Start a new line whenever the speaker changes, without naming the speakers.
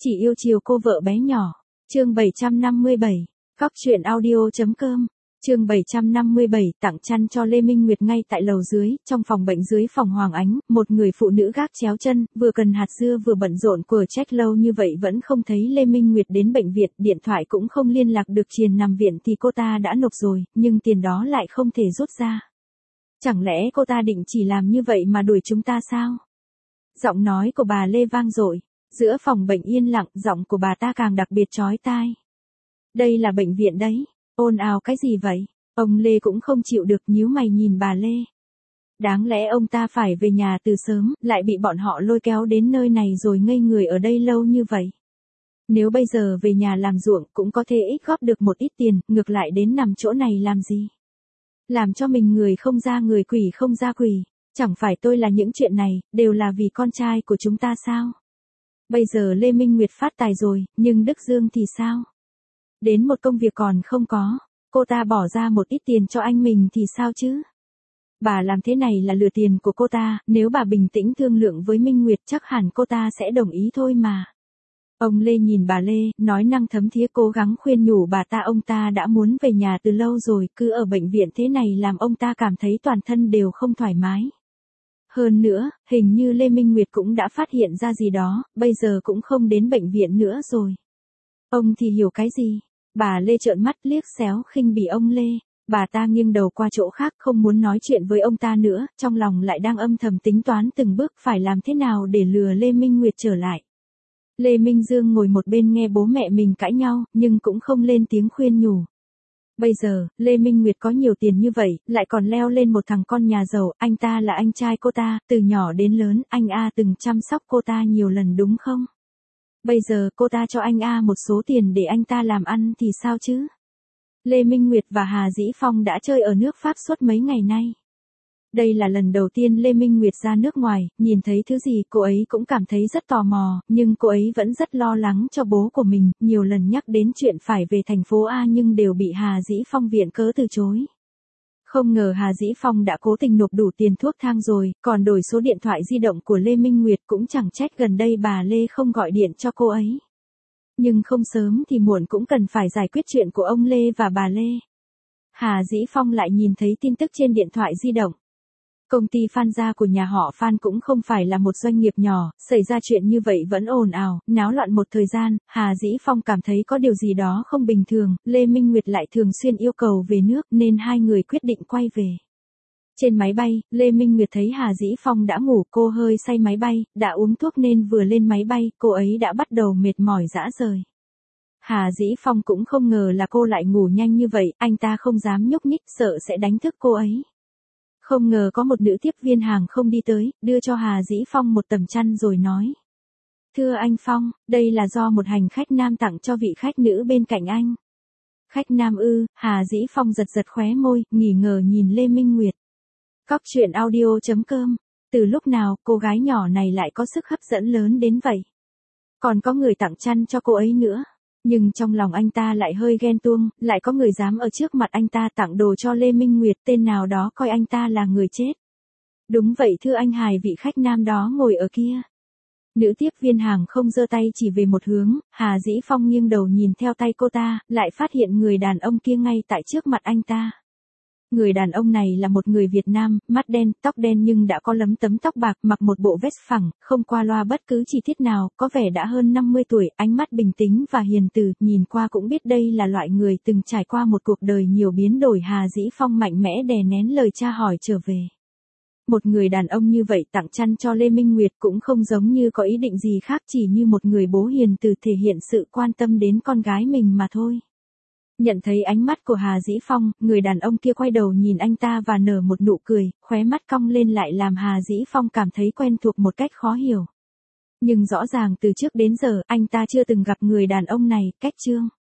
Chỉ yêu chiều cô vợ bé nhỏ. Chương 757. Cóc truyện audio.com. Chương 757, tặng chăn cho Lê Minh Nguyệt ngay tại lầu dưới, trong phòng bệnh dưới phòng Hoàng Ánh, một người phụ nữ gác chéo chân, vừa cần hạt dưa vừa bận rộn của trách lâu như vậy vẫn không thấy Lê Minh Nguyệt đến bệnh viện, điện thoại cũng không liên lạc được, Triền nằm viện thì cô ta đã nộp rồi, nhưng tiền đó lại không thể rút ra. Chẳng lẽ cô ta định chỉ làm như vậy mà đuổi chúng ta sao? Giọng nói của bà Lê vang dội, giữa phòng bệnh yên lặng, giọng của bà ta càng đặc biệt chói tai. Đây là bệnh viện đấy. Ồn ào cái gì vậy? Ông Lê cũng không chịu được, nhíu mày nhìn bà Lê. Đáng lẽ ông ta phải về nhà từ sớm, lại bị bọn họ lôi kéo đến nơi này rồi ngây người ở đây lâu như vậy. Nếu bây giờ về nhà làm ruộng cũng có thể ít góp được một ít tiền, ngược lại đến nằm chỗ này làm gì? Làm cho mình người không ra người quỷ không ra quỷ. Chẳng phải tôi là những chuyện này, đều là vì con trai của chúng ta sao? Bây giờ Lê Minh Nguyệt phát tài rồi, nhưng Đức Dương thì sao? Đến một công việc còn không có, cô ta bỏ ra một ít tiền cho anh mình thì sao chứ? Bà làm thế này là lừa tiền của cô ta, nếu bà bình tĩnh thương lượng với Minh Nguyệt chắc hẳn cô ta sẽ đồng ý thôi mà. Ông Lê nhìn bà Lê, nói năng thấm thía cố gắng khuyên nhủ bà ta, ông ta đã muốn về nhà từ lâu rồi, cứ ở bệnh viện thế này làm ông ta cảm thấy toàn thân đều không thoải mái. Hơn nữa, hình như Lê Minh Nguyệt cũng đã phát hiện ra gì đó, bây giờ cũng không đến bệnh viện nữa rồi. Ông thì hiểu cái gì? Bà Lê trợn mắt liếc xéo khinh bỉ ông Lê. Bà ta nghiêng đầu qua chỗ khác không muốn nói chuyện với ông ta nữa, trong lòng lại đang âm thầm tính toán từng bước phải làm thế nào để lừa Lê Minh Nguyệt trở lại. Lê Minh Dương ngồi một bên nghe bố mẹ mình cãi nhau, nhưng cũng không lên tiếng khuyên nhủ. Bây giờ, Lê Minh Nguyệt có nhiều tiền như vậy, lại còn leo lên một thằng con nhà giàu, anh ta là anh trai cô ta, từ nhỏ đến lớn, anh A từng chăm sóc cô ta nhiều lần đúng không? Bây giờ cô ta cho anh A một số tiền để anh ta làm ăn thì sao chứ? Lê Minh Nguyệt và Hà Dĩ Phong đã chơi ở nước Pháp suốt mấy ngày nay. Đây là lần đầu tiên Lê Minh Nguyệt ra nước ngoài, nhìn thấy thứ gì cô ấy cũng cảm thấy rất tò mò, nhưng cô ấy vẫn rất lo lắng cho bố của mình, nhiều lần nhắc đến chuyện phải về thành phố A nhưng đều bị Hà Dĩ Phong viện cớ từ chối. Không ngờ Hà Dĩ Phong đã cố tình nộp đủ tiền thuốc thang rồi, còn đổi số điện thoại di động của Lê Minh Nguyệt, cũng chẳng trách gần đây bà Lê không gọi điện cho cô ấy. Nhưng không sớm thì muộn cũng cần phải giải quyết chuyện của ông Lê và bà Lê. Hà Dĩ Phong lại nhìn thấy tin tức trên điện thoại di động. Công ty Phan gia của nhà họ Phan cũng không phải là một doanh nghiệp nhỏ, xảy ra chuyện như vậy vẫn ồn ào, náo loạn một thời gian, Hà Dĩ Phong cảm thấy có điều gì đó không bình thường, Lê Minh Nguyệt lại thường xuyên yêu cầu về nước nên hai người quyết định quay về. Trên máy bay, Lê Minh Nguyệt thấy Hà Dĩ Phong đã ngủ, cô hơi say máy bay, đã uống thuốc nên vừa lên máy bay, cô ấy đã bắt đầu mệt mỏi rã rời. Hà Dĩ Phong cũng không ngờ là cô lại ngủ nhanh như vậy, anh ta không dám nhúc nhích, sợ sẽ đánh thức cô ấy. Không ngờ có một nữ tiếp viên hàng không đi tới, đưa cho Hà Dĩ Phong một tấm chăn rồi nói. Thưa anh Phong, đây là do một hành khách nam tặng cho vị khách nữ bên cạnh anh. Khách nam ư? Hà Dĩ Phong giật giật khóe môi, nghi ngờ nhìn Lê Minh Nguyệt. Cóc truyện audio.com. Từ lúc nào cô gái nhỏ này lại có sức hấp dẫn lớn đến vậy? Còn có người tặng chăn cho cô ấy nữa. Nhưng trong lòng anh ta lại hơi ghen tuông, lại có người dám ở trước mặt anh ta tặng đồ cho Lê Minh Nguyệt, tên nào đó coi anh ta là người chết. Đúng vậy thưa anh Hải, vị khách nam đó ngồi ở kia. Nữ tiếp viên hàng không giơ tay chỉ về một hướng, Hà Dĩ Phong nghiêng đầu nhìn theo tay cô ta, lại phát hiện người đàn ông kia ngay tại trước mặt anh ta. Người đàn ông này là một người Việt Nam, mắt đen, tóc đen nhưng đã có lấm tấm tóc bạc, mặc một bộ vest phẳng, không qua loa bất cứ chi tiết nào, có vẻ đã hơn 50 tuổi, ánh mắt bình tĩnh và hiền từ, nhìn qua cũng biết đây là loại người từng trải qua một cuộc đời nhiều biến đổi. Hà Dĩ Phong mạnh mẽ đè nén lời tra hỏi trở về. Một người đàn ông như vậy tặng chăn cho Lê Minh Nguyệt cũng không giống như có ý định gì khác, chỉ như một người bố hiền từ thể hiện sự quan tâm đến con gái mình mà thôi. Nhận thấy ánh mắt của Hà Dĩ Phong, người đàn ông kia quay đầu nhìn anh ta và nở một nụ cười, khóe mắt cong lên lại làm Hà Dĩ Phong cảm thấy quen thuộc một cách khó hiểu. Nhưng rõ ràng từ trước đến giờ anh ta chưa từng gặp người đàn ông này, cách chương.